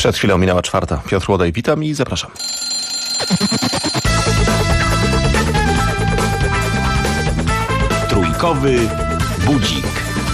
Przed chwilą minęła 4. Piotr Łodej, witam i zapraszam. Trójkowy budzik.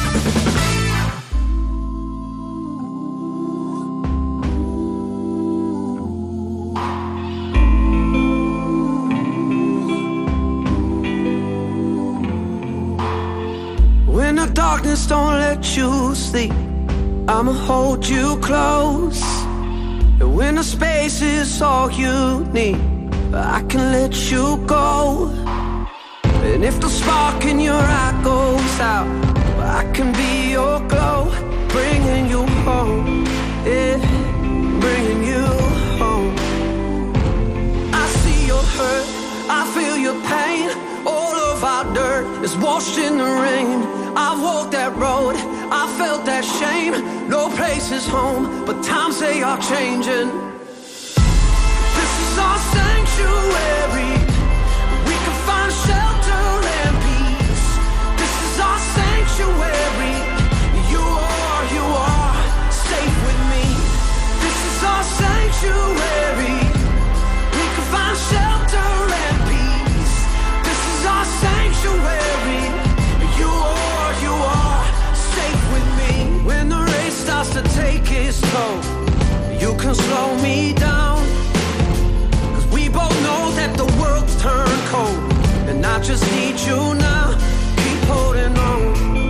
When the darkness don't let you sleep, I'ma hold you close. And when the space is all you need, I can let you go. And if the spark in your eye goes out, I can be your glow, bringing you home, yeah, bringing you home. I see your hurt, I feel your pain. All of our dirt is washed in the rain. I've walked that road, I felt that shame. No place is home, but times they are changing. This is our sanctuary. We can find shelter and peace. This is our sanctuary. You are safe with me. This is our sanctuary. We can find shelter and peace. This is our sanctuary. You are safe with me. When the race starts to take its toll, you can slow me down. Cause we both know that the world's turned cold, and I just need you now. Keep holding on.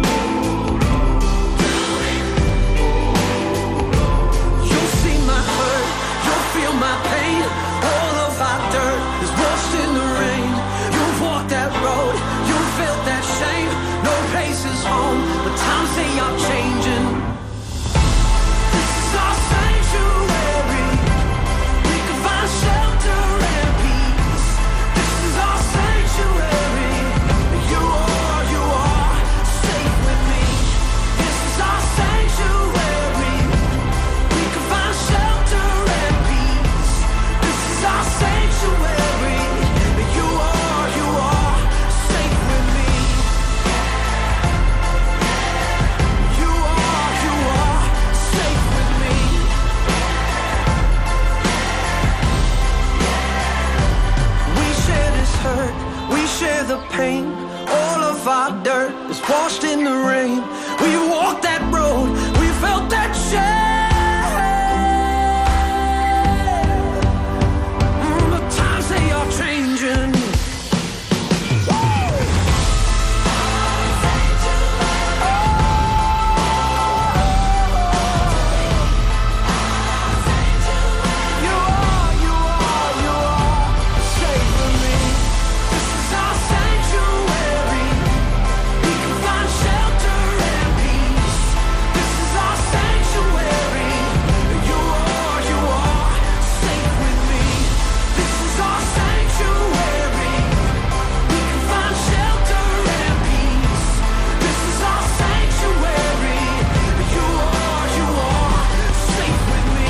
You'll see my hurt, you'll feel my pain. All of our dirt is washed in the rain. You've walked that road, you felt that shame. No place is home, but times they are changing. This is our sanctuary. We can find shelter and peace. This is our sanctuary. You are safe with me. This is our sanctuary. We can find shelter and peace. This is our sanctuary. You are safe with me. You are safe with me. We share this hurt, we share the pain. All of our dirt is washed in the rain. We walked that road, we felt that shame. The times they are changing. You are safe with me. This is our sanctuary. We can find shelter and peace. This is our sanctuary. You are safe with me. This is our sanctuary. We can find shelter and peace. This is our sanctuary. You are safe with me.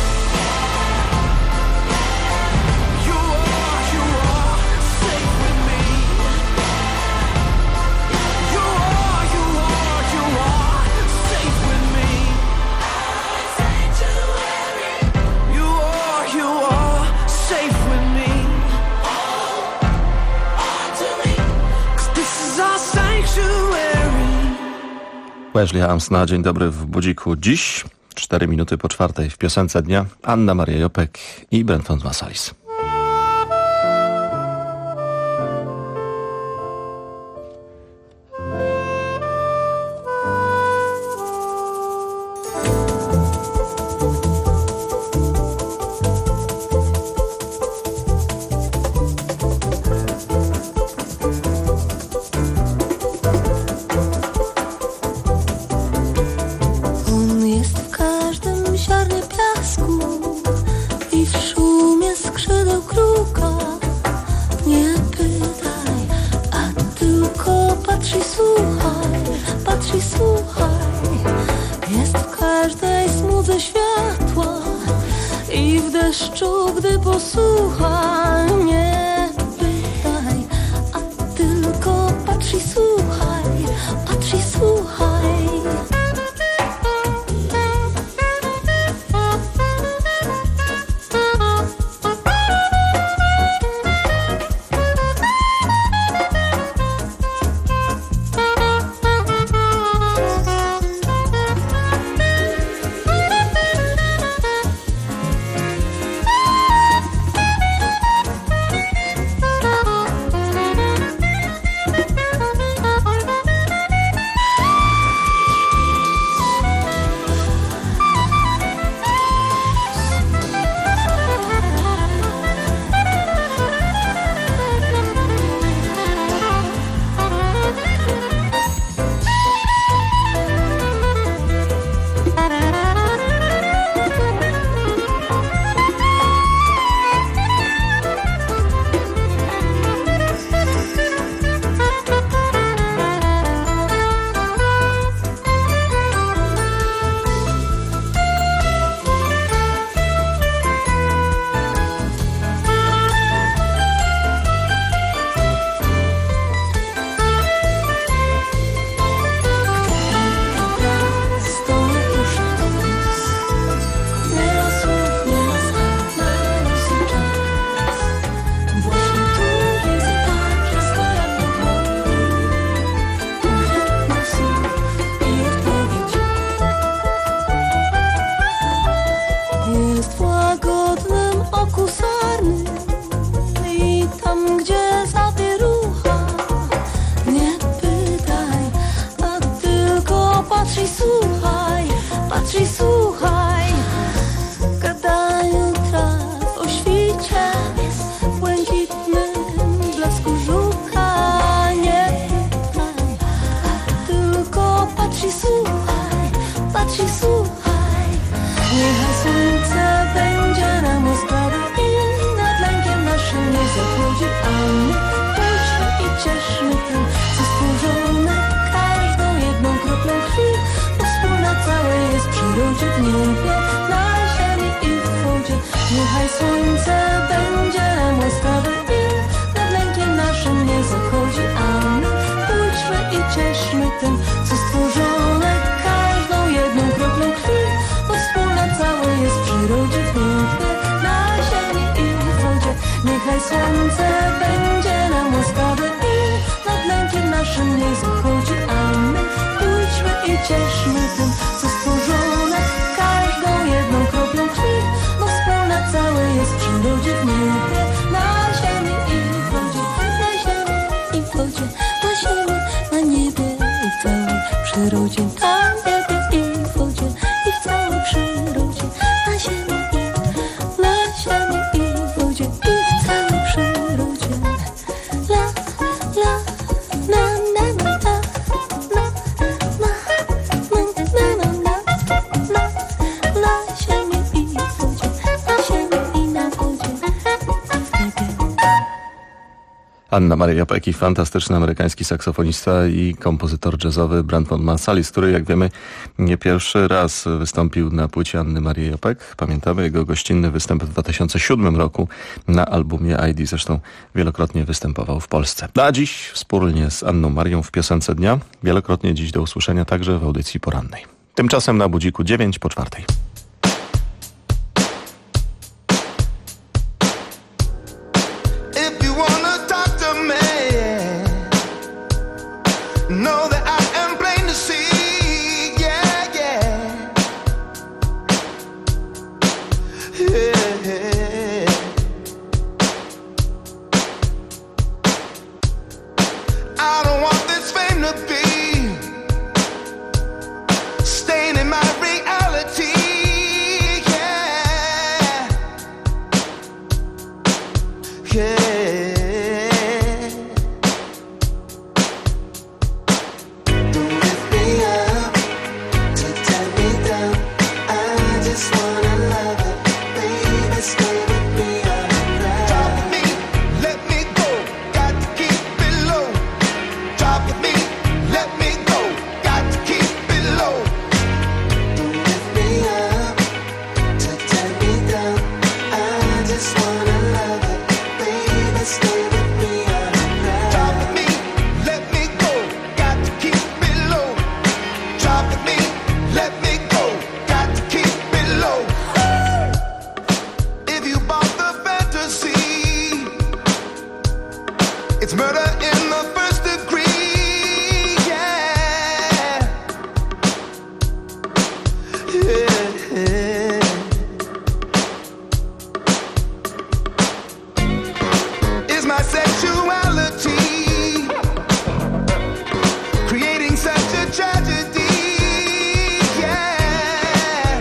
You are safe with me. You are safe with me. You are safe with me. 'Cause this is our sanctuary. Wesley Armstrong, dzień dobry w budziku. Dziś 4 minuty po 4 w piosence dnia Anna Maria Jopek i Brenton Marsalis. On jest w każdym ziarnie piasku i w szumie skrzydeł kruka. Nie pytaj, a tylko patrz i słuchaj, patrz i słuchaj. Jest w każdej smudze światła i w deszczu, gdy posłucha. Nie pytaj, a tylko patrz i słuchaj, patrz i słuchaj. patrz i słuchaj. Gadają traw o świcie, błękitnym blasku żuka. Nie pytaj, tylko patrz i słuchaj, patrz i słuchaj. Niechaj słońce będzie nam łaskawe i nad lękiem naszym nie zachodzi, a my pójdźmy i cieszmy tym, co stworzone każdą jedną kroplą krwi, bo wspólna całe jest w przyrodzie, w niebie, na ziemi i w wodzie. Niechaj słońce będzie nam łaskawe i nad lękiem naszym nie zachodzi, a my pójdźmy i cieszmy tym, co stworzone każdą jedną kroplą krwi, bo wspólna całe jest w przyrodzie, w niebie, na ziemi i w wodzie. Niechaj słońce będzie nam łaskawe i nad lękiem naszym nie zachodzi, a my pójdźmy i cieszmy tym, co stworzone każdą jedną kroplą krwi, bo wspólna całe jest w przyrodzie, w niebie, na ziemi i w wodzie, na ziemi i w wodzie, na ziemi, na niebie i w całej przyrodzie, na niebie i w wodzie i w całej przyrodzie, na ziemi i w wodzie i w całej przyrodzie. La, la, na, na, na, na, na, na, na, na, na ziemi i w wodzie, na ziemi i na wodzie, w niebie. Anna Maria Jopek i fantastyczny amerykański saksofonista i kompozytor jazzowy Branford Marsalis, który, jak wiemy, nie pierwszy raz wystąpił na płycie Anny Marii Jopek. Pamiętamy jego gościnny występ w 2007 roku na albumie ID. Zresztą wielokrotnie występował w Polsce. A dziś wspólnie z Anną Marią w piosence dnia. Wielokrotnie dziś do usłyszenia także w audycji porannej. Tymczasem na budziku 9:04. Know that I am plain to see, yeah, yeah, yeah. I don't want this fame to be staining my reality, yeah, yeah. It's murder in the first degree, yeah, yeah. Is my sexuality creating such a tragedy, yeah,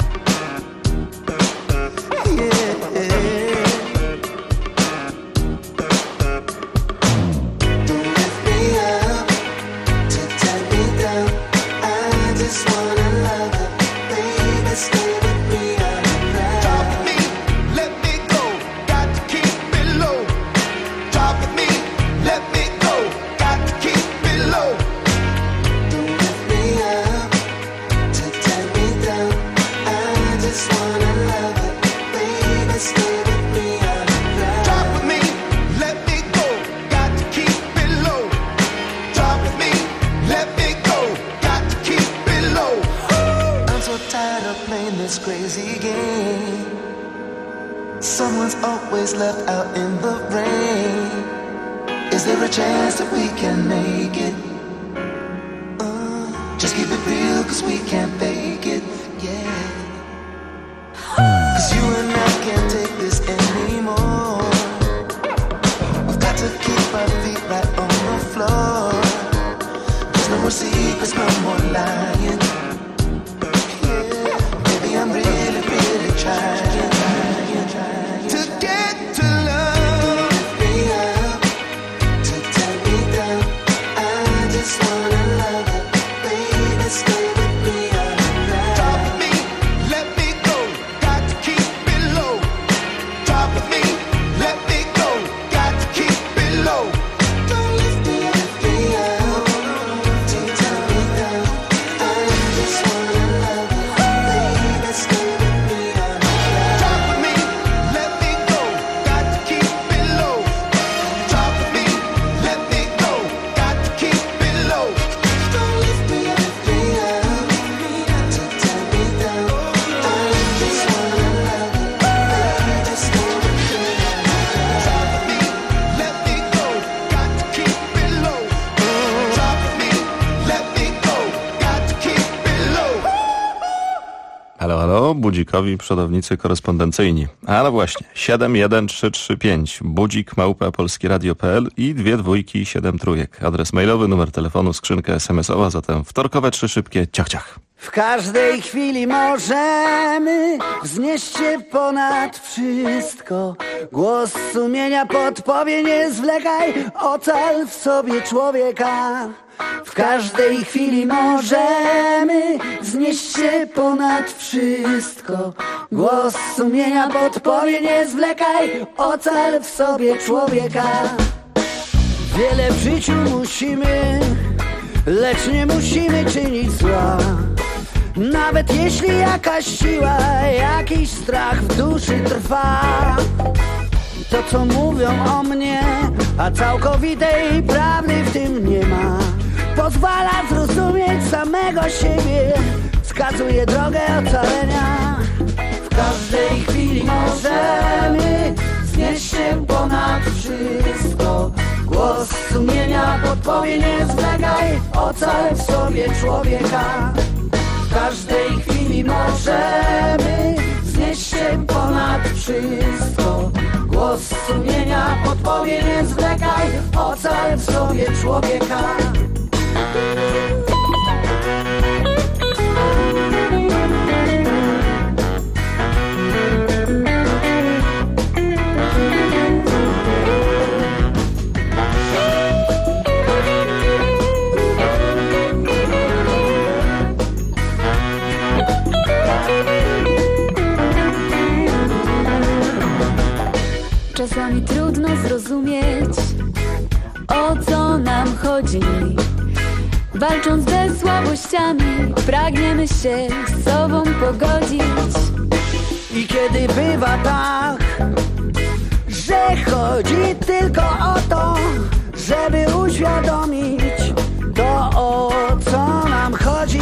yeah. This crazy game. Someone's always left out in the rain. Is there a chance that we can make it? Just keep it real, cause we can't fake it, yeah. Cause you and I can't take this anymore. We've got to keep our feet right on the floor. There's no more secrets, no more lying, yeah. Budzikowi przodownicy korespondencyjni. Ale właśnie, 71335, budzik@polskieradio.pl i 2273. Adres mailowy, numer telefonu, skrzynka SMS-owa, zatem wtorkowe 3 szybkie ciach ciach. W każdej chwili możemy wznieść się ponad wszystko. Głos sumienia podpowie, nie zwlekaj, ocal w sobie człowieka. W każdej chwili możemy wznieść się ponad wszystko. Głos sumienia podpowie, nie zwlekaj, ocal w sobie człowieka. Wiele w życiu musimy, lecz nie musimy czynić zła. Nawet jeśli jakaś siła, jakiś strach w duszy trwa. To co mówią o mnie, a całkowitej prawdy w tym nie ma. Pozwala zrozumieć samego siebie, wskazuje drogę ocalenia. W każdej chwili możemy wznieść się ponad wszystko. Głos sumienia podpowie, nie zwlekaj, ocal w sobie człowieka. W każdej chwili możemy wznieść się ponad wszystko. Głos sumienia podpowie, nie zwlekaj, ocal w sobie człowieka. Czasami trudno zrozumieć, o co nam chodzi. Walcząc ze słabościami, pragniemy się z sobą pogodzić. I kiedy bywa tak, że chodzi tylko o to, żeby uświadomić to, o co nam chodzi.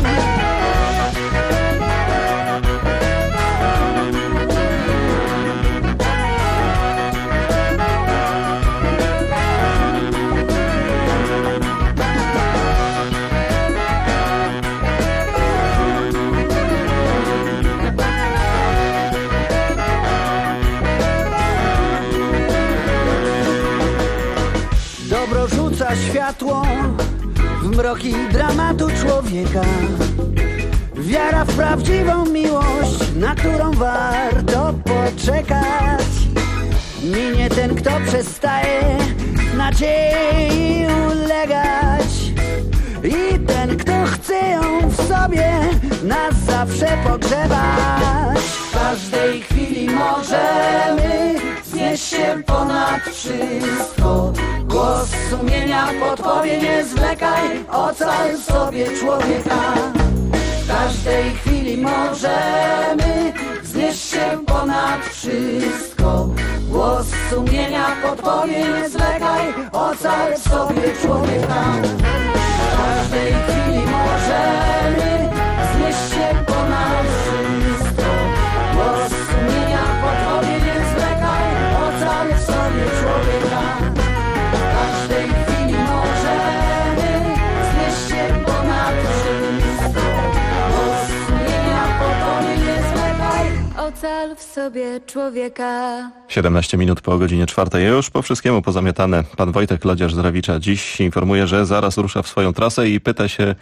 Rzuca światło w mroki dramatu człowieka. Wiara w prawdziwą miłość, na którą warto poczekać. Minie ten, kto przestaje nadziei ulegać. I ten, kto chce ją w sobie na zawsze pogrzebać. W każdej chwili możemy wznieść się ponad wszystko. Głos sumienia podpowie, nie zwlekaj, ocal w sobie człowieka. W każdej chwili możemy wznieść się ponad wszystko. Głos sumienia podpowie, nie zwlekaj, ocal w sobie człowieka. W każdej chwili możemy wznieść się ponad wszystko. Głos sumienia podpowie, nie zwlekaj, ocal w sobie człowieka. W każdej chwili możemy wznieść się ponad wszystko. Głos sumienia podpowie, nie zwlekaj, ocal w sobie człowieka. 17 minut po godzinie 4. Już po wszystkiemu pozamiatane. Pan Wojtek Lodziarz z Rawicza dziś informuje, że zaraz rusza w swoją trasę i pyta się,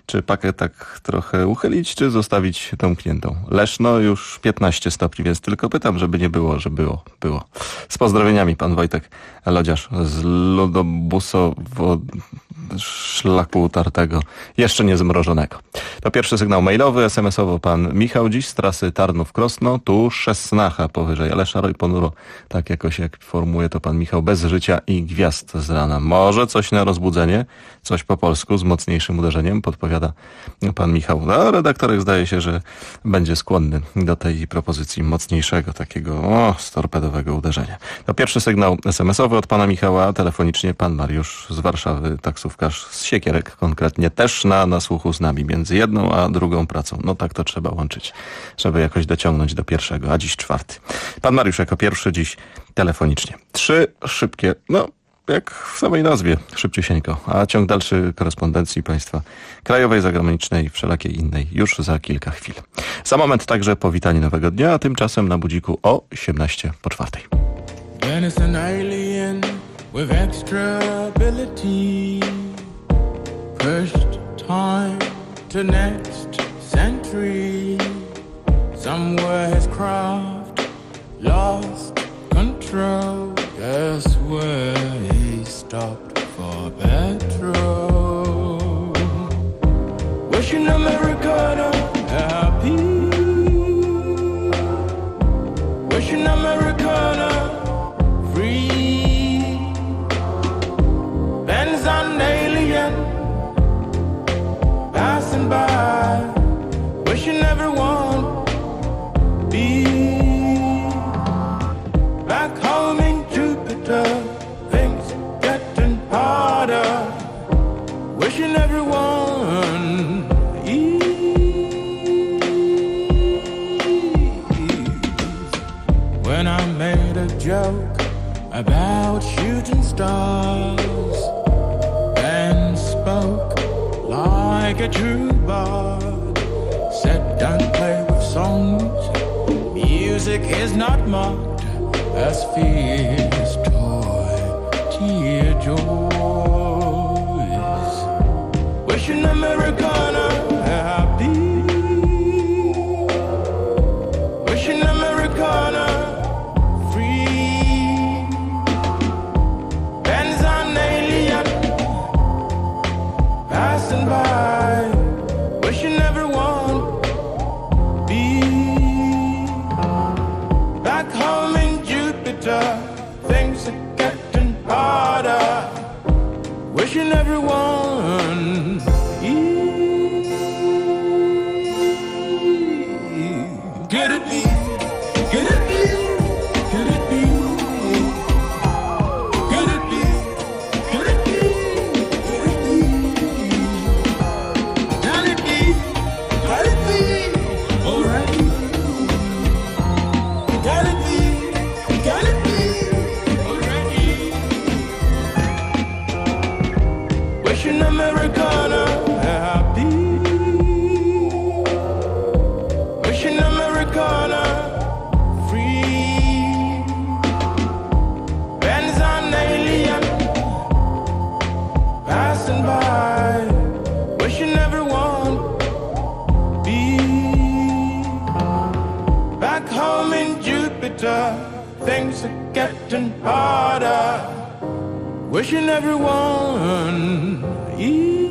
Czy pakę tak trochę uchylić, czy zostawić domkniętą? Leszno już 15 stopni, więc tylko pytam, żeby nie było, że było. Z pozdrowieniami pan Wojtek Lodziarz z lodobusowo szlaku tartego, jeszcze nie zmrożonego. To pierwszy sygnał mailowy, SMS-owo pan Michał dziś z trasy Tarnów-Krosno, tu Szesnacha powyżej, ale szaro i ponuro, tak jakoś jak formuje to pan Michał, bez życia i gwiazd z rana. Może coś na rozbudzenie, coś po polsku z mocniejszym uderzeniem, podpowiada pan Michał. No, redaktorek zdaje się, że będzie skłonny do tej propozycji mocniejszego, takiego storpedowego uderzenia. To pierwszy sygnał SMS-owy od pana Michała, telefonicznie pan Mariusz z Warszawy, taksówkarz z Siekierek konkretnie, też na słuchu z nami, między jedną a drugą pracą. No tak to trzeba łączyć, żeby jakoś dociągnąć do pierwszego, a dziś czwarty. Pan Mariusz jako pierwszy dziś telefonicznie. 3 szybkie, jak w samej nazwie, szybciusieńko, a ciąg dalszy korespondencji państwa krajowej, zagranicznej, wszelakiej innej już za kilka chwil. Za moment także powitanie nowego dnia, a tymczasem na budziku o 18:04. Then it's an alien with extra ability, pushed time to next century. Somewhere his craft lost control. Guess where he stopped for petrol. Wishing Americana happy, wishing Americana free. Ben's an alien passing by, wishing everyone be back home in Jupiter. Things getting harder, wishing everyone ease. When I made a joke about shooting stars, Ben spoke like a true bard, said don't play with songs, music is not mocked as fear's toy tear joys. Wishing Americana happy, wishing Americana free. Ben's an alien passing by, wishing everyone be back home in Jupiter. Things are getting harder, wishing everyone ease. Could it be? Could it be? Could it be? Could it be? Could it be? Could it be? Can it be? Can it be? Alright. Can it be? Can it be? Already. Wishing Americana happy, wishing Americana free. Ben's an alien passing by, wishing everyone be back home in Jupiter. Things are getting harder, wishing everyone ease.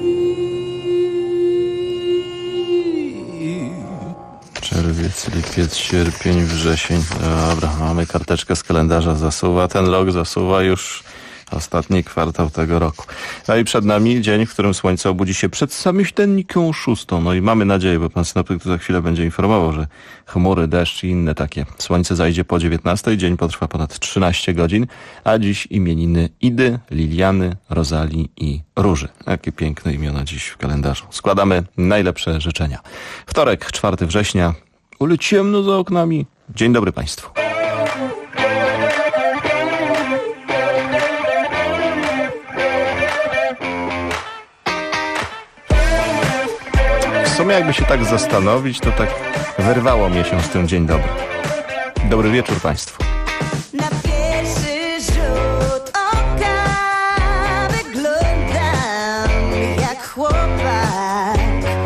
Czerwiec, lipiec, sierpień, wrzesień. Dobra, mamy karteczkę z kalendarza, zasuwa. Ten rok zasuwa już ostatni kwartał tego roku. No i przed nami dzień, w którym słońce obudzi się przed samiuteńką 6. No i mamy nadzieję, bo pan synoptyk tu za chwilę będzie informował, że chmury, deszcz i inne takie. Słońce zajdzie po 19, dzień potrwa ponad 13 godzin, a dziś imieniny Idy, Liliany, Rozalii i Róży. Jakie piękne imiona dziś w kalendarzu. Składamy najlepsze życzenia. Wtorek, 4 września. Ale ciemno za oknami. Dzień dobry państwu. W sumie jakby się tak zastanowić, to tak wyrwało mnie się z tym dzień dobry. Dobry wieczór państwu. Na pierwszy rzut oka wyglądam jak chłopak.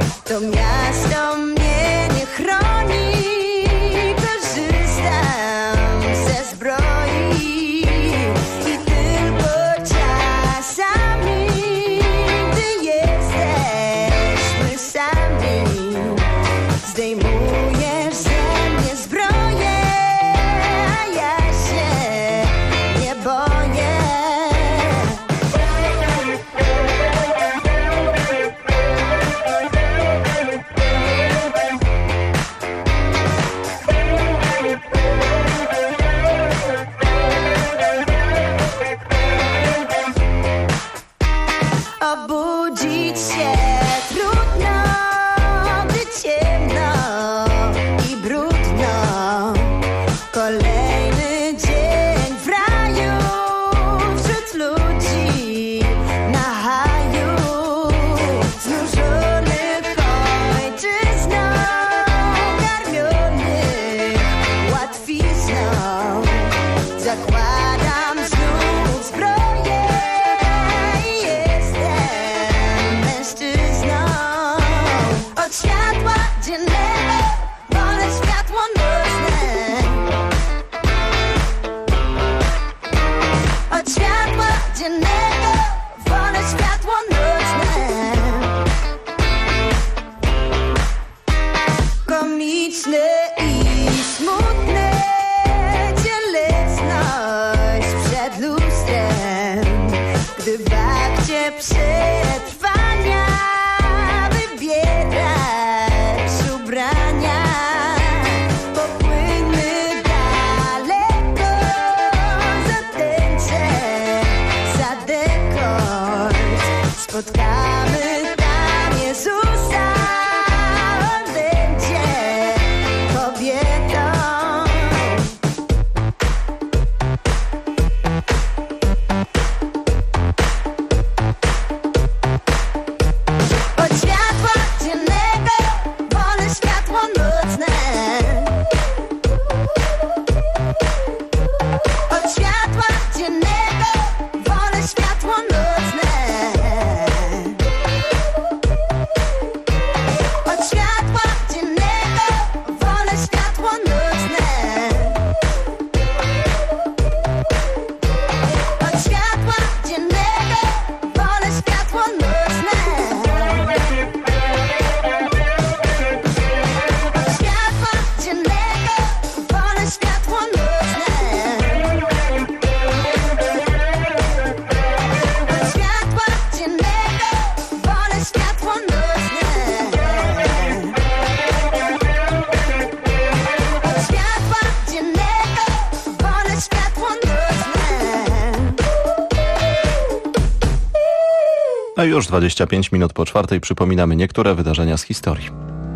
A już 25 minut po 4 przypominamy niektóre wydarzenia z historii.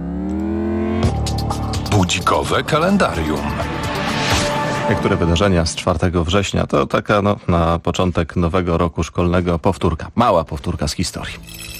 Budzikowe kalendarium. Niektóre wydarzenia z 4 września to taka na początek nowego roku szkolnego powtórka. Mała powtórka z historii.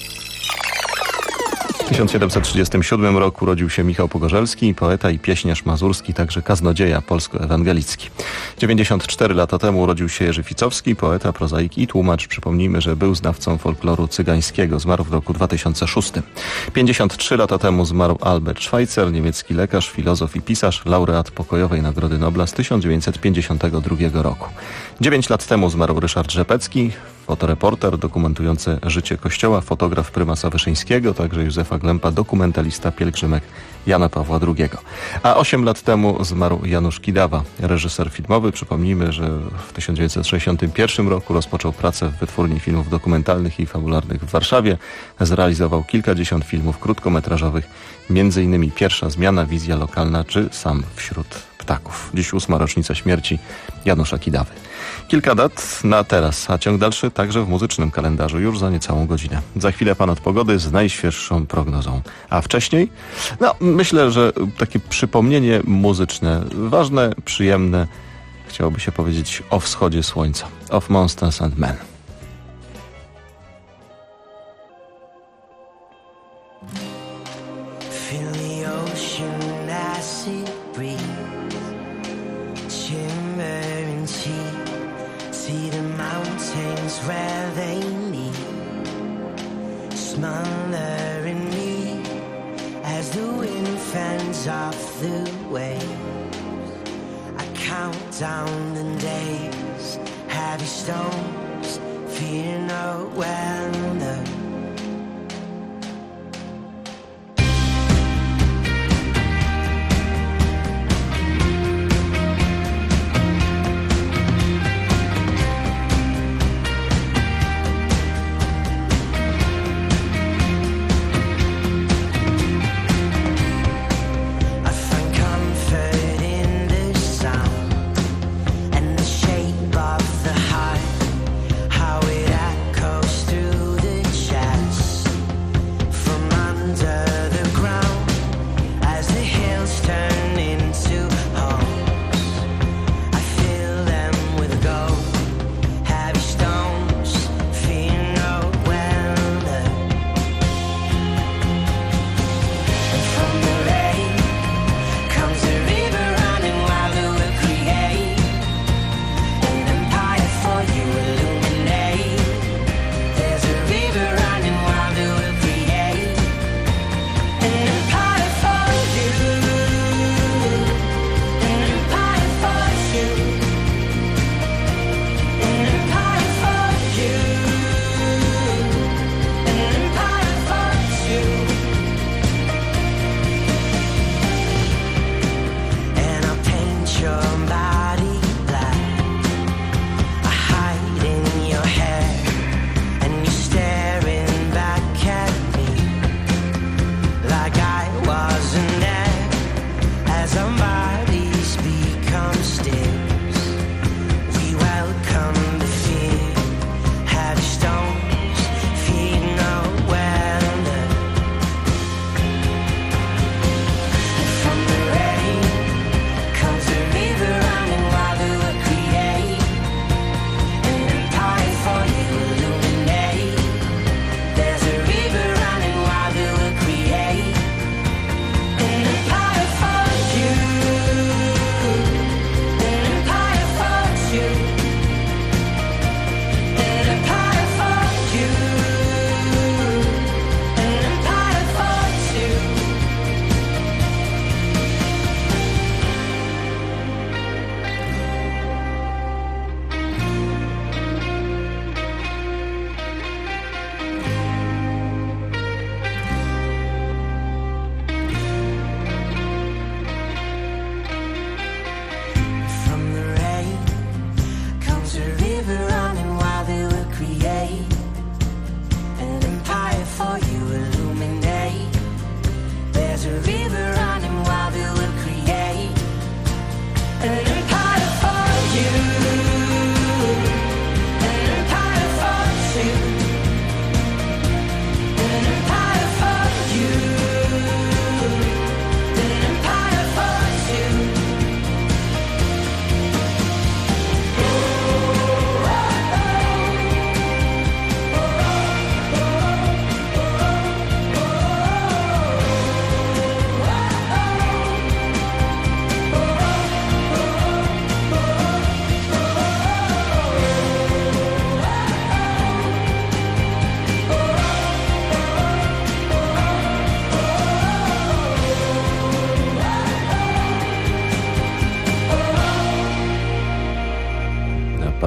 W 1737 roku urodził się Michał Pogorzelski, poeta i pieśniarz mazurski, także kaznodzieja polsko-ewangelicki. 94 lata temu urodził się Jerzy Ficowski, poeta, prozaik i tłumacz. Przypomnijmy, że był znawcą folkloru cygańskiego. Zmarł w roku 2006. 53 lata temu zmarł Albert Schweitzer, niemiecki lekarz, filozof i pisarz, laureat Pokojowej Nagrody Nobla z 1952 roku. 9 lat temu zmarł Ryszard Rzepecki, fotoreporter dokumentujący życie Kościoła, fotograf prymasa Wyszyńskiego, także Józefa Glempa, dokumentalista pielgrzymek Jana Pawła II. A 8 lat temu zmarł Janusz Kidawa, reżyser filmowy. Przypomnijmy, że w 1961 roku rozpoczął pracę w Wytwórni Filmów Dokumentalnych i Fabularnych w Warszawie. Zrealizował kilkadziesiąt filmów krótkometrażowych, m.in. Pierwsza zmiana, Wizja lokalna czy Sam wśród ptaków. Dziś 8. rocznica śmierci Janusza Kidawy. Kilka dat na teraz, a ciąg dalszy także w muzycznym kalendarzu już za niecałą godzinę. Za chwilę pan od pogody z najświeższą prognozą. A wcześniej? Myślę, że takie przypomnienie muzyczne, ważne, przyjemne, chciałoby się powiedzieć o wschodzie słońca, of Monsters and Men. Feel the ocean as it breathes, shimmer and cheat. See the mountains where they meet, smothering me as the wind fans off the waves. I count down the days, heavy stones, fear no weather. Shape of the heart, how it echoes through the chest.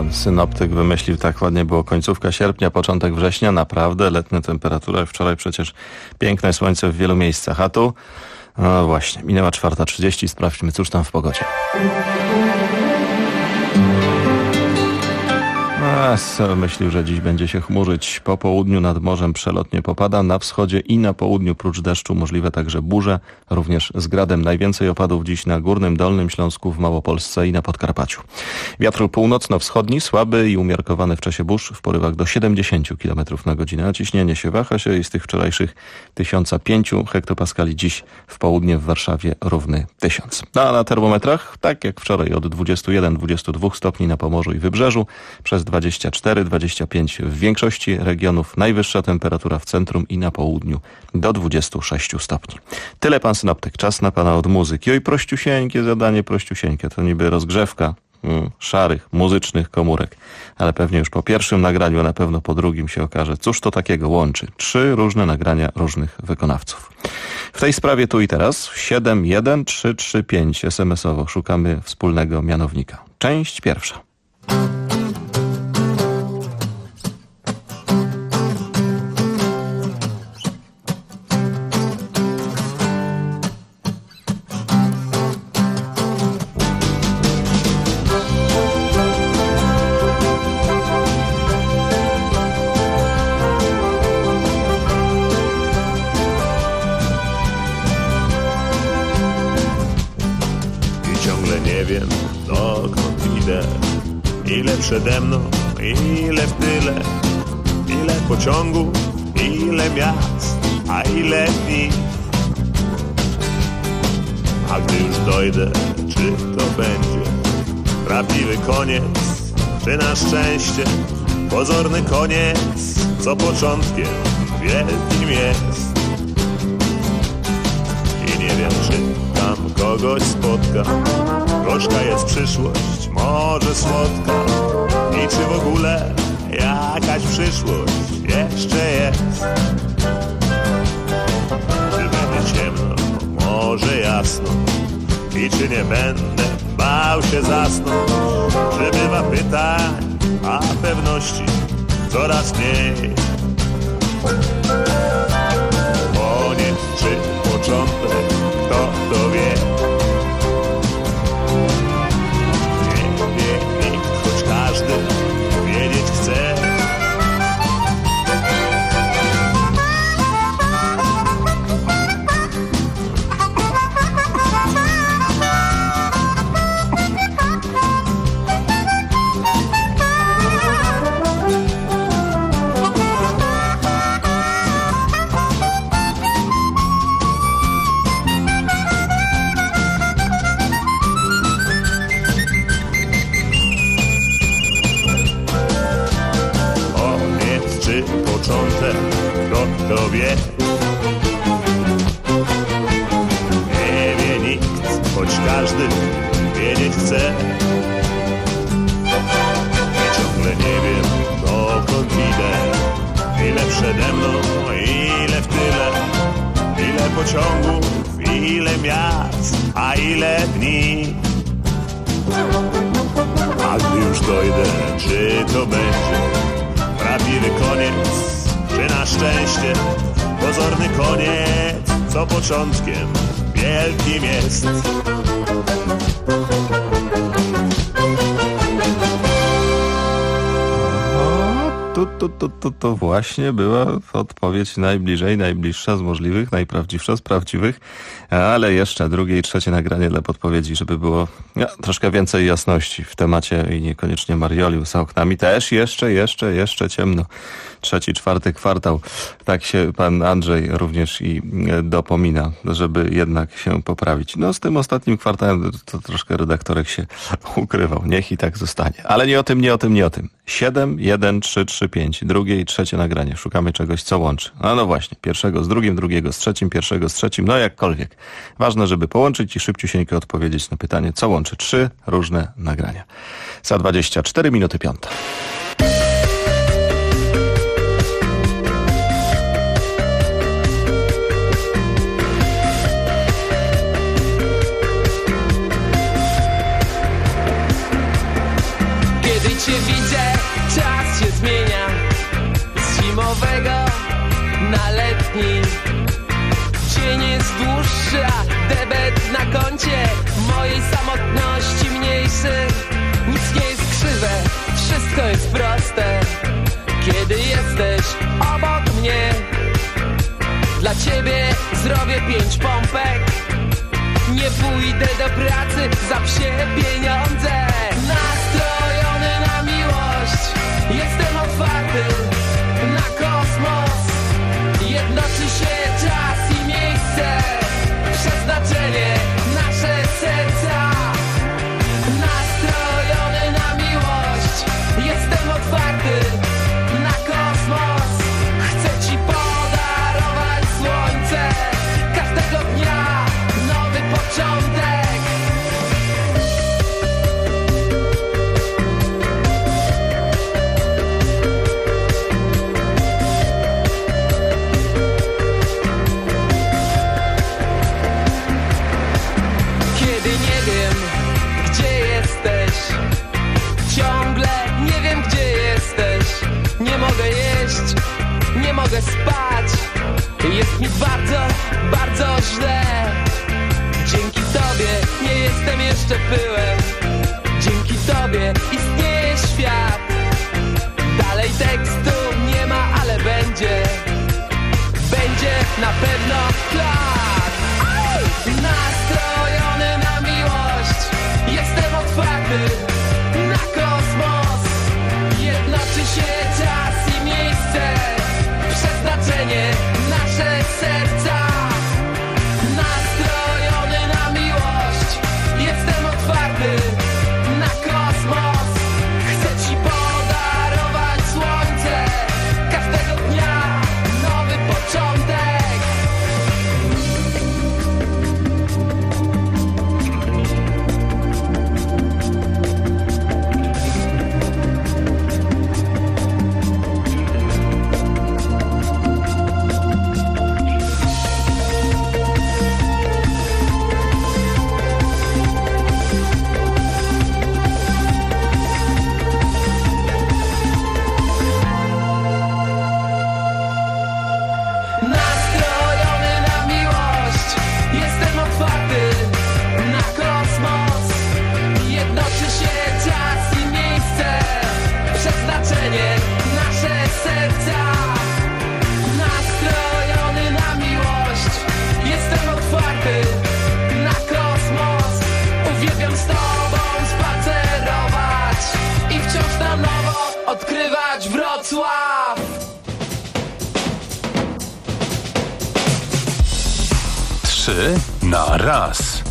pan synoptyk wymyślił, tak ładnie było końcówka sierpnia, początek września, naprawdę letnia temperatura. Wczoraj przecież piękne słońce w wielu miejscach, a tu, no właśnie, minęła 4:30, sprawdźmy, cóż tam w pogodzie. Myślił, że dziś będzie się chmurzyć. Po południu nad morzem przelotnie popada. Na wschodzie i na południu prócz deszczu możliwe także burze, również z gradem. Najwięcej opadów dziś na Górnym, Dolnym Śląsku, w Małopolsce i na Podkarpaciu. Wiatr północno-wschodni, słaby i umiarkowany w czasie burz w porywach do 70 km na godzinę. A ciśnienie się waha się i z tych wczorajszych 1005 hektopaskali dziś w południe w Warszawie równy 1000. A na termometrach, tak jak wczoraj, od 21-22 stopni na Pomorzu i Wybrzeżu, przez 24-25 w większości regionów, najwyższa temperatura w centrum i na południu do 26 stopni. Tyle pan synoptyk, czas na pana od muzyki. Oj, prościusieńkie zadanie, prościusieńkie, to niby rozgrzewka szarych, muzycznych komórek, ale pewnie już po pierwszym nagraniu, a na pewno po drugim się okaże, cóż to takiego łączy 3 różne nagrania różnych wykonawców. W tej sprawie tu i teraz 71335 SMS-owo szukamy wspólnego mianownika. Część pierwsza. Ile przede mną, ile w tyle, ile pociągów, ile miast, a ile dni. A gdy już dojdę, czy to będzie prawdziwy koniec, czy na szczęście pozorny koniec, co początkiem wielkim jest. I nie wiem, czy tam kogoś spotkam, gorzka jest przyszłość, może słodka, i czy w ogóle jakaś przyszłość jeszcze jest. Czy będzie ciemno, może jasno, i czy nie będę bał się zasnąć, że bywa pytań, a pewności coraz mniej. Koniec czy początek, kto to wie? Każdy wiedzieć chce. Początek, kto to wie? Nie wie nikt, choć każdy wiedzieć chce. I ciągle nie wiem, dokąd idę, ile przede mną, ile w tyle, ile pociągów, ile miast, a ile dni. A gdy już dojdę, czy to będzie prawdziwy koniec, czy na szczęście pozorny koniec, co początkiem wielkim jest. To właśnie była odpowiedź najbliższa z możliwych, najprawdziwsza z prawdziwych, ale jeszcze drugie i trzecie nagranie dla podpowiedzi, żeby było troszkę więcej jasności w temacie i niekoniecznie Marioli za oknami. Też jeszcze ciemno. 3., 4. kwartał. Tak się pan Andrzej również i dopomina, żeby jednak się poprawić. No z tym ostatnim kwartałem to troszkę redaktorek się ukrywał. Niech i tak zostanie. Ale nie o tym. 71335. Drugie i trzecie nagranie. Szukamy czegoś, co łączy. No właśnie. Pierwszego z drugim, drugiego z trzecim, pierwszego z trzecim. No jakkolwiek. Ważne, żeby połączyć i szybciusieńko odpowiedzieć na pytanie, co łączy 3 różne nagrania. Za 24 minuty 5. Cię dni. Dzień jest dłuższy, a debet na koncie mojej samotności mniejszy. Nic nie jest krzywe, wszystko jest proste, kiedy jesteś obok mnie. Dla ciebie zrobię 5 pompek, nie pójdę do pracy za psie pieniądze. Nastrojony na miłość, jestem otwarty na kosmos. Jednoczy się czas i miejsce, przeznaczenie, nasze serca. Nastrojony na miłość, jestem otwarty na kosmos. Chcę ci podarować słońce, każdego dnia nowy początek. Kiedy nie wiem, gdzie jesteś, ciągle nie wiem, gdzie jesteś. Nie mogę jeść, nie mogę spać, jest mi bardzo, bardzo źle. Dzięki tobie nie jestem jeszcze pyłem, dzięki tobie istnieje świat. Dalej tekstu nie ma, ale będzie, będzie na pewno klat. Nastrojony na miłość, jestem otwarty na kosmos. Jednoczy się czas i miejsce, przeznaczenie, nasze serca. Nastrojony na miłość, jestem otwarty na kosmos. Chcę ci podarować słońce, każdego dnia nowy początek. Nastrojony na miłość, jestem otwarty na kosmos. Jednoczy się czas i miejsce, przeznaczenie, nasze serca. Nastrojony na miłość, jestem otwarty na kosmos. Uwielbiam z tobą spacerować i wciąż na nowo odkrywać Wrocław. 3 na raz.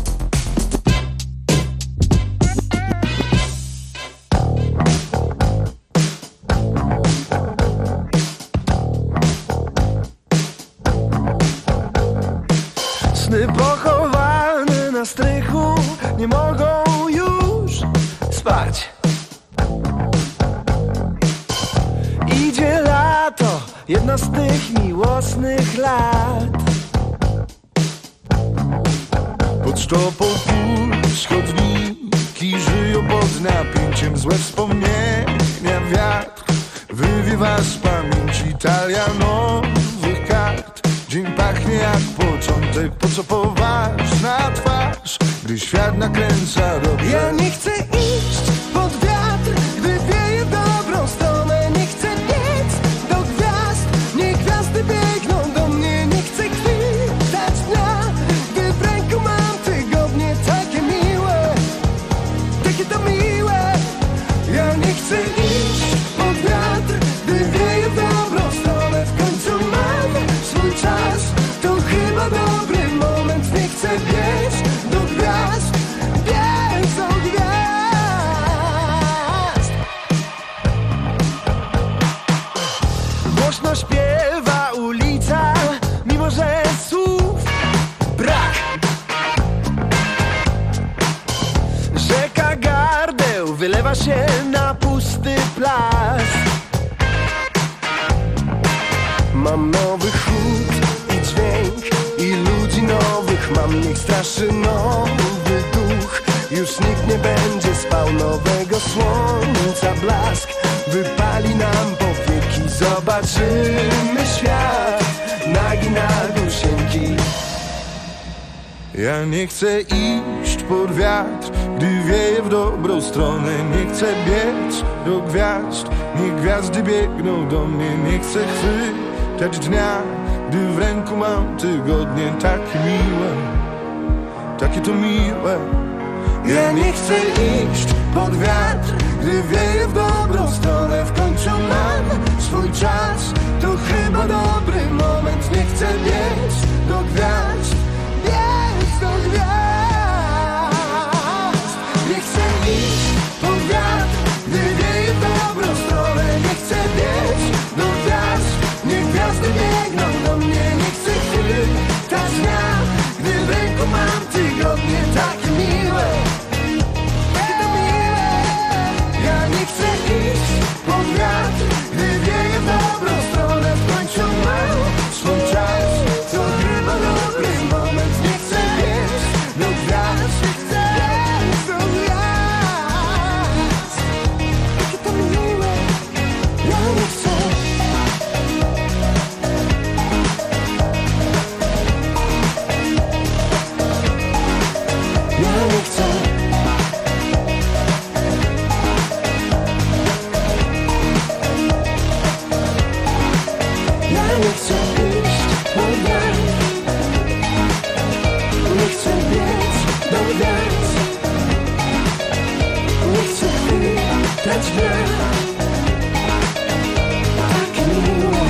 Sny pochowane na strychu nie mogą już spać. Idzie lato, jedno z tych miłosnych lat. Pod sztopą puls chodniki żyją pod napięciem. Złe wspomnienia wiatr wywiewa z pamięci. Talia nowych kart. Dzień pachnie jak początek. Po co poważna twarz, gdy świat nakręca dobrze? Ja nie chcę iść pod wiatr, gdy wieje w dobrą stronę. Nie chcę biec do gwiazd, niech gwiazdy biegną do mnie. Nie chcę chwitać dnia, gdy w ręku mam tygodnie. Takie miłe, takie to miłe. Ja nie chcę iść pod wiatr, gdy wieje w dobrą stronę. W końcu mam swój czas, to chyba dobry moment. Nie chcę biec do gwiazd, biec do gwiazd. Głośno śpiewa ulica, mimo że słów brak. Rzeka gardeł wylewa się na pusty plac. Mam nowy chód i dźwięk i ludzi nowych. Mam, niech straszy nowy duch. Już nikt nie będzie spał, nowego słońca blask wypali nam powieki. Zobaczymy świat. Ja nie chcę iść pod wiatr, gdy wieje w dobrą stronę. Nie chcę biec do gwiazd, niech gwiazdy biegną do mnie. Nie chcę chwytać dnia, gdy w ręku mam tygodnie. Takie miłe, takie to miłe. Ja nie chcę iść pod wiatr, gdy wieje w dobrą stronę. W końcu mam swój czas, to chyba dobry moment. Nie chcę biec do gwiazd, biec do gwiazd. Nie chcę iść pod wiatr, gdy wieje w dobrą stronę. Nie chcę biec do gwiazd, niech gwiazdy biegną do mnie. Nie chcę chwytać dnia, gdy w ręku mam tygodnie. Takie miłe, takie to miłe. Ja nie chcę iść pod wiatr, gdy wieje w dobrą stronę. W końcu mam swój czas, to chyba dobry moment. Nie chcę biec do gwiazd, nie chcę biec do gwiazd. Takie to miłe, ja nie chcę. Ja nie chcę. Ja nie chcę iść pod wiatr, nie chcę biec do gwiazd, nie chcę chwytać dnia. Takie miłe.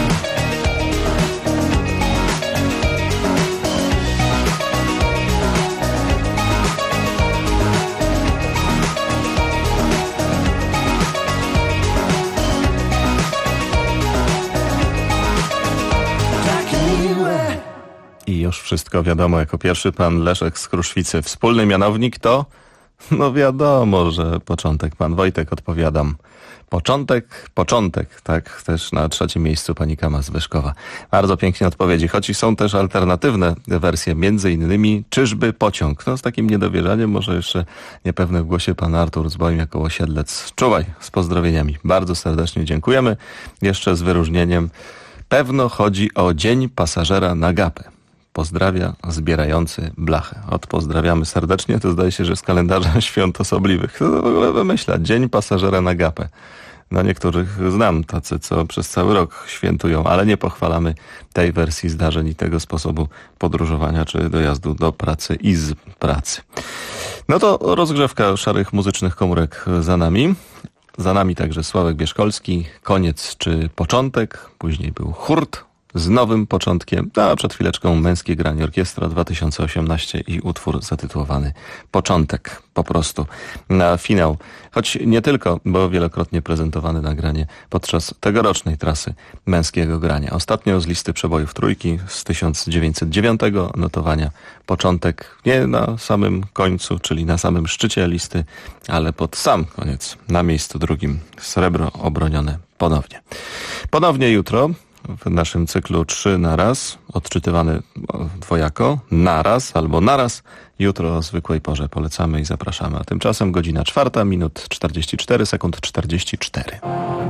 I już wszystko wiadomo. Jako pierwszy pan Leszek z Kruszwicy. Wspólny mianownik to? No wiadomo, że początek. Pan Wojtek, odpowiadam. Początek, tak, też na trzecim miejscu pani Kama z Wyszkowa. Bardzo pięknie odpowiedzi, choć i są też alternatywne wersje, między innymi Czyżby pociąg. No z takim niedowierzaniem, może jeszcze niepewny w głosie pan Artur z Bohemia koło Siedlec. Czuwaj, z pozdrowieniami. Bardzo serdecznie dziękujemy. Jeszcze z wyróżnieniem. Pewno chodzi o Dzień Pasażera na Gapę. Pozdrawia zbierający blachę. Pozdrawiamy serdecznie. To zdaje się, że z kalendarza świąt osobliwych. Kto to w ogóle wymyśla? Dzień Pasażera na Gapę. No niektórych znam, tacy co przez cały rok świętują, ale nie pochwalamy tej wersji zdarzeń i tego sposobu podróżowania czy dojazdu do pracy i z pracy. No to rozgrzewka szarych muzycznych komórek za nami. Za nami także Sławek Bieszkolski, Koniec czy Początek. Później był Hurt z nowym początkiem, a przed chwileczką Męskie Granie Orkiestra 2018 i utwór zatytułowany Początek, po prostu na finał. Choć nie tylko, bo wielokrotnie prezentowany nagranie podczas tegorocznej trasy Męskiego Grania. Ostatnio z listy przebojów trójki z 1909 notowania Początek nie na samym końcu, czyli na samym szczycie listy, ale pod sam koniec, na miejscu drugim. Srebro obronione ponownie. Ponownie jutro w naszym cyklu 3 na raz, odczytywany dwojako, naraz albo naraz, jutro o zwykłej porze polecamy i zapraszamy. A tymczasem godzina 4, minut 44, sekund 44.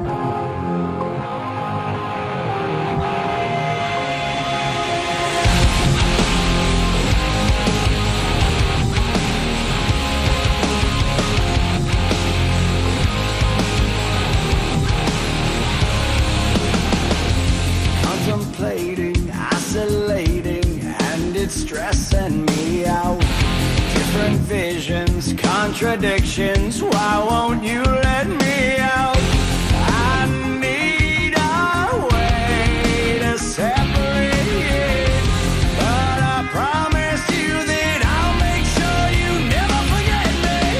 Stressing me out. Different visions, contradictions. Why won't you let me out? I need a way to separate, but I promise you that I'll make sure you never forget me.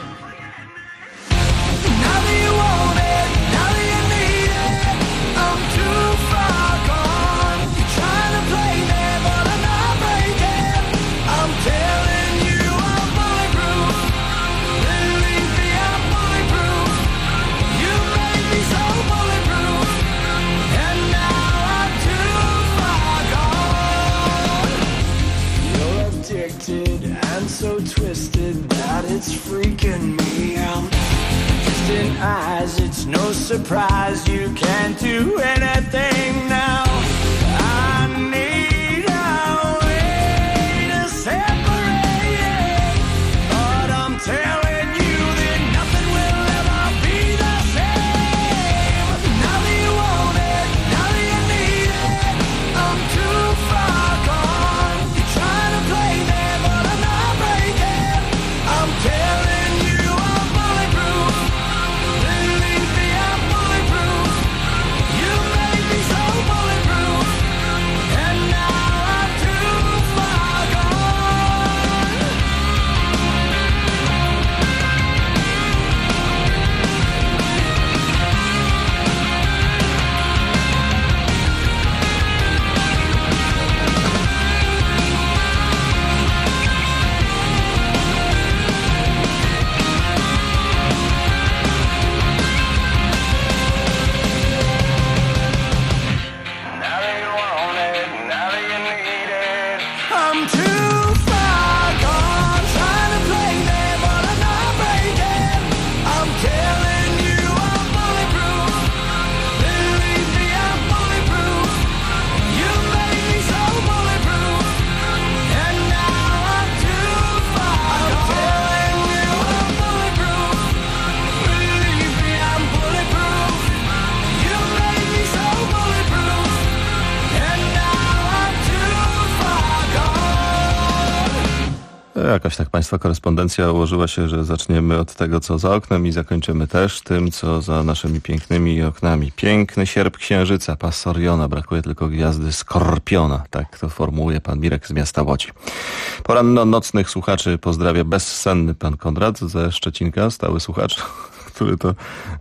Now that you want it, now that you need it, I'm too far gone. You're trying to play me, but I'm not. I'm telling you I'm bulletproof. Believe me, I'm bulletproof. You made me so bulletproof, and now I'm too far gone. You're addicted and so twisted that it's freaking me out. Just in eyes, it's no surprise you can't do anything now. I need a way to separate. I'm too far gone, trying to play dead, but I'm not breaking. I'm telling you I'm bulletproof. Believe me, I'm bulletproof. You made me so bulletproof, and now I'm too far gone. I'm telling you I'm bulletproof. Believe me, I'm bulletproof. You made me so bulletproof, and now I'm too far gone. Jakaś tak Państwa korespondencja ułożyła się, że zaczniemy od tego, co za oknem i zakończymy też tym, co za naszymi pięknymi oknami. Piękny sierp księżyca, pas Oriona, brakuje tylko gwiazdy Skorpiona. Tak to formułuje pan Mirek z miasta Łodzi. Poranno-nocnych słuchaczy pozdrawia bezsenny pan Konrad ze Szczecinka, stały słuchacz, który to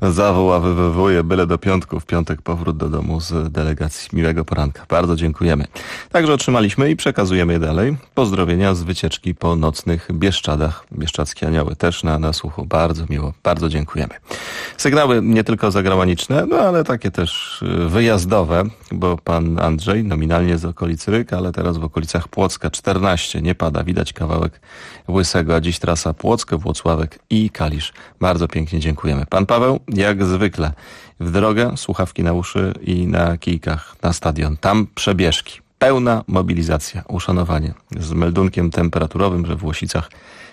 wywołuje byle do piątku. W piątek powrót do domu z delegacji. Miłego poranka. Bardzo dziękujemy. Także otrzymaliśmy i przekazujemy je dalej. Pozdrowienia z wycieczki po nocnych Bieszczadach. Bieszczadzkie anioły też na słuchu. Bardzo miło. Bardzo dziękujemy. Sygnały nie tylko zagraniczne, no ale takie też wyjazdowe, bo pan Andrzej, nominalnie z okolicy Ryk, ale teraz w okolicach Płocka 14. Nie pada. Widać kawałek Łysego, a dziś trasa Płocko, Włocławek i Kalisz. Bardzo pięknie dziękujemy. Pan Paweł, jak zwykle, w drogę, słuchawki na uszy i na kijkach na stadion. Tam przebieżki. Pełna mobilizacja, uszanowanie. Z meldunkiem temperaturowym, że w Łosicach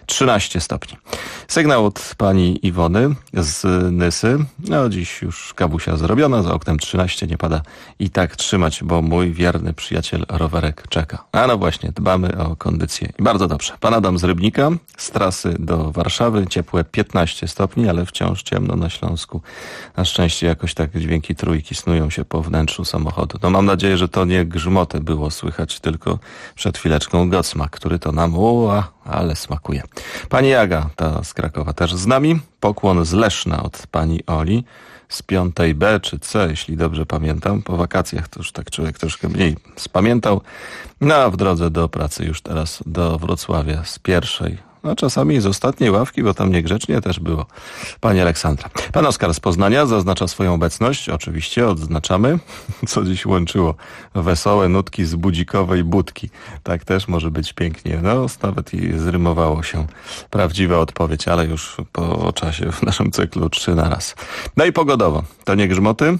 13 stopni. Sygnał od pani Iwony z Nysy. No dziś już kawusia zrobiona, za oknem 13, nie pada i tak trzymać, bo mój wierny przyjaciel rowerek czeka. A no właśnie, dbamy o kondycję i bardzo dobrze. Pan Adam z Rybnika, z trasy do Warszawy, ciepłe 15 stopni, ale wciąż ciemno na Śląsku. Na szczęście jakoś tak dźwięki trójki snują się po wnętrzu samochodu. No mam nadzieję, że to nie grzmoty było słychać, tylko przed chwileczką Godsmak, który to nam ale smakuje. Pani Jaga, ta z Krakowa też z nami. Pokłon z Leszna od pani Oli z 5B czy C, jeśli dobrze pamiętam. Po wakacjach to już tak człowiek troszkę mniej spamiętał. No a w drodze do pracy już teraz do Wrocławia z 1. No czasami z ostatniej ławki, bo tam niegrzecznie też było. Pani Aleksandra. Pan Oskar z Poznania zaznacza swoją obecność. Oczywiście odznaczamy, co dziś łączyło wesołe nutki z budzikowej budki. Tak też może być pięknie. No nawet i zrymowało się prawdziwa odpowiedź, ale już po czasie w naszym cyklu 3 na raz. No i pogodowo. To nie grzmoty.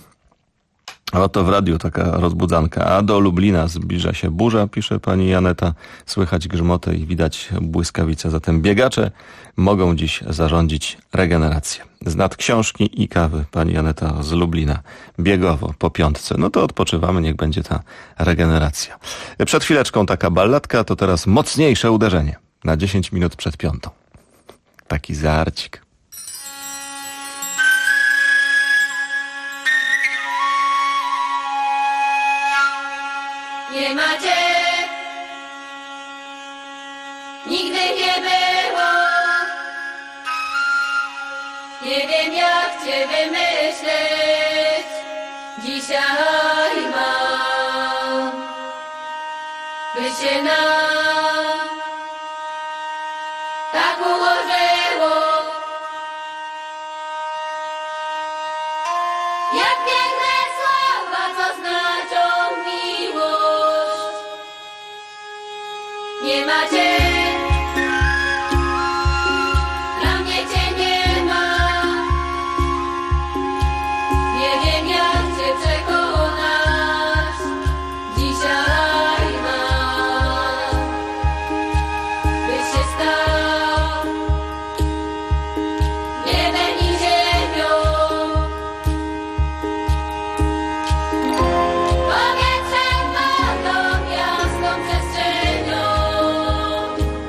Oto w radiu taka rozbudzanka. A do Lublina zbliża się burza, pisze pani Janeta. Słychać grzmoty i widać błyskawice. Zatem biegacze mogą dziś zarządzić regenerację. Z nad książki i kawy pani Janeta z Lublina. Biegowo po 5. No to odpoczywamy, niech będzie ta regeneracja. Przed chwileczką taka balladka, to teraz mocniejsze uderzenie. Na 10 minut przed 5. Taki żarcik. Nie macie, nigdy nie było. Nie wiem jak cię wymyśleć, dzisiaj mam, by się nam tak ułożyło. Jak piękne słowa, co znaczą miłość. Nie macie, dla mnie cię nie ma. Nie wiem jak cię przekonać, dzisiaj mam, byś się stał niebem i ziemią. Powietrzem, wodą, jasną przestrzenią.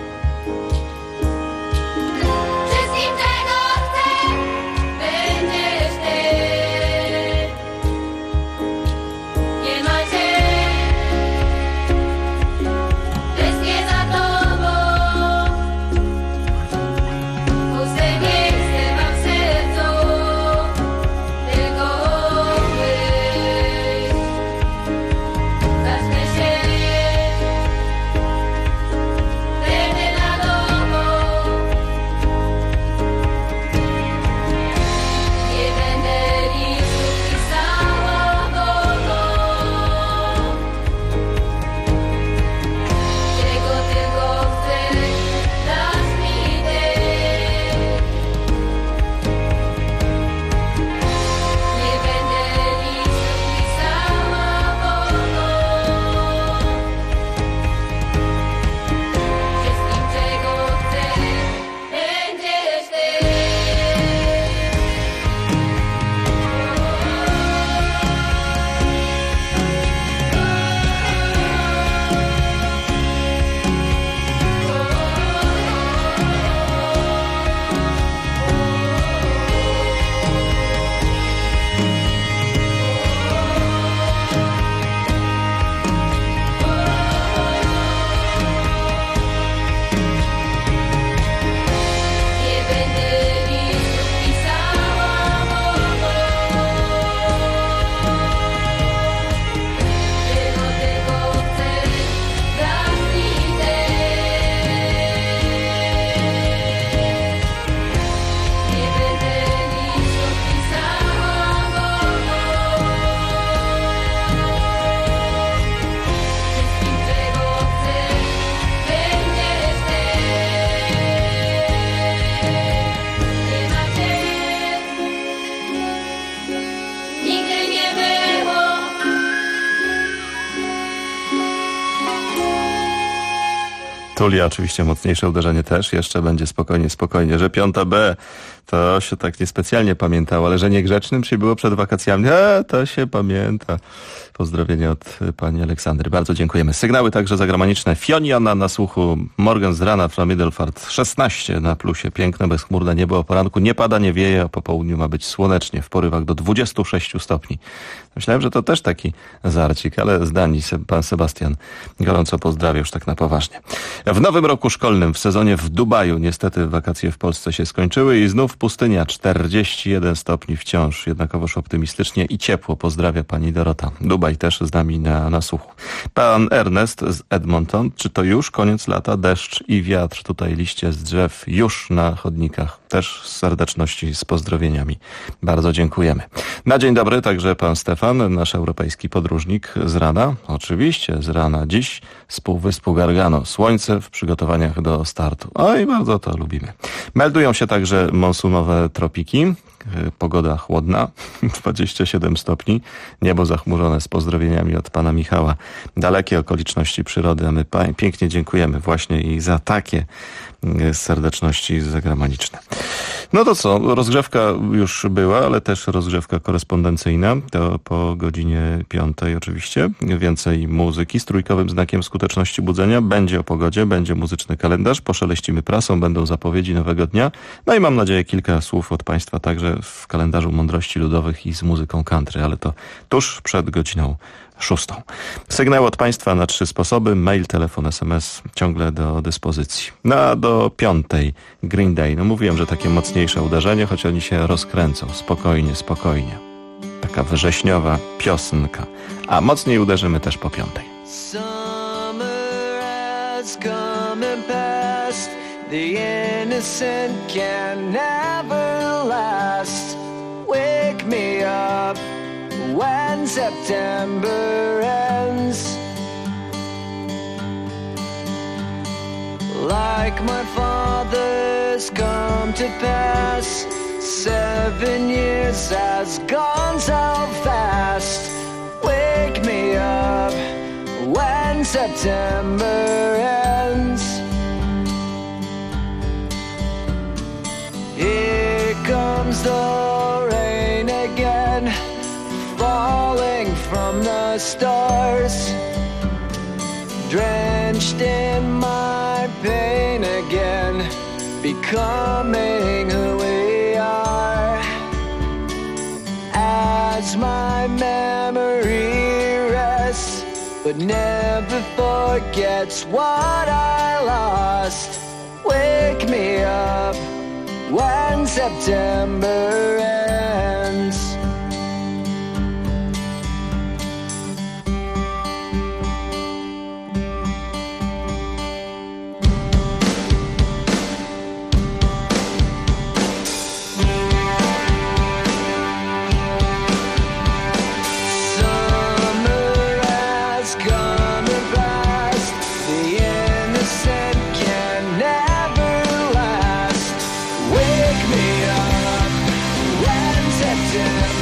Tulia oczywiście mocniejsze uderzenie też. Jeszcze będzie spokojnie, że 5B to się tak niespecjalnie pamiętało, ale że niegrzecznym się było przed wakacjami, to się pamięta. Pozdrowienia od pani Aleksandry. Bardzo dziękujemy. Sygnały także zagraniczne. Fioniona na słuchu. Morgan z rana from Middelfart. 16 na plusie. Piękne, bezchmurne niebo o poranku. Nie pada, nie wieje, a po południu ma być słonecznie. W porywach do 26 stopni. Myślałem, że to też taki żarcik, ale z Danii pan Sebastian gorąco pozdrawia już tak na poważnie. W nowym roku szkolnym, w sezonie w Dubaju, niestety wakacje w Polsce się skończyły i znów pustynia. 41 stopni wciąż. Jednakowoż optymistycznie i ciepło. Pozdrawia pani Dorota. Dubaj też z nami na słuchu. Pan Ernest z Edmonton. Czy to już koniec lata? Deszcz i wiatr. Tutaj liście z drzew już na chodnikach. Też z serdeczności, z pozdrowieniami. Bardzo dziękujemy. Na dzień dobry także pan Stefan, nasz europejski podróżnik z rana. Oczywiście z rana. Dziś z półwyspu Gargano. Słońce w przygotowaniach do startu. Oj, bardzo to lubimy. Meldują się także monsunowe tropiki. Pogoda chłodna, 27 stopni, niebo zachmurzone z pozdrowieniami od pana Michała. Dalekie okoliczności przyrody, a my pięknie dziękujemy właśnie i za takie serdeczności zagraniczne. No to co, rozgrzewka już była, ale też rozgrzewka korespondencyjna, to po godzinie 5 oczywiście. Więcej muzyki z trójkowym znakiem skuteczności budzenia, będzie o pogodzie, będzie muzyczny kalendarz, poszeleścimy prasą, będą zapowiedzi nowego dnia, no i mam nadzieję kilka słów od państwa także w kalendarzu mądrości ludowych i z muzyką country, ale to tuż przed godziną 6. Sygnał od państwa na 3 sposoby. Mail, telefon, SMS ciągle do dyspozycji. No do 5. Green Day. No mówiłem, że takie mocniejsze uderzenie, choć oni się rozkręcą. Spokojnie. Taka wrześniowa piosenka. A mocniej uderzymy też po 5. Summer has come and passed. The innocent can never last. Wake me up when September ends. Like my father's come to pass, 7 years has gone so fast. Wake me up when September ends. Here comes the rain again, falling from the stars, drenched in my pain again, becoming who we are. As my memory rests, but never forgets what I lost. Wake me up when September ends. September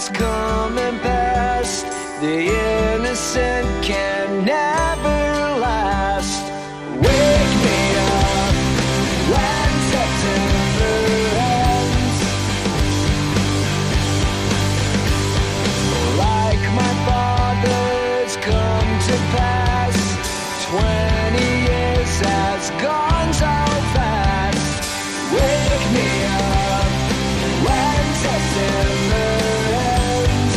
is coming past. The innocent can never last. Wake me up when September ends. Like my father's come to pass. 20 years has gone so fast. Wake me up when September ends.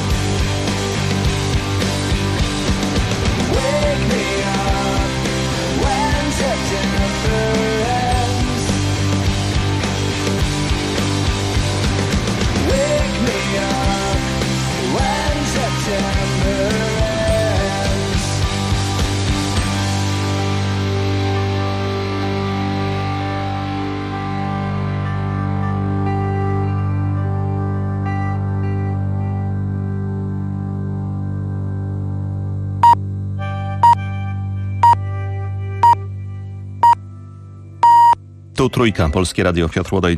Wake me up when September ends. Wake me up when September ends. Tu Trójka, Polskie Radio, Piotr Łodaj.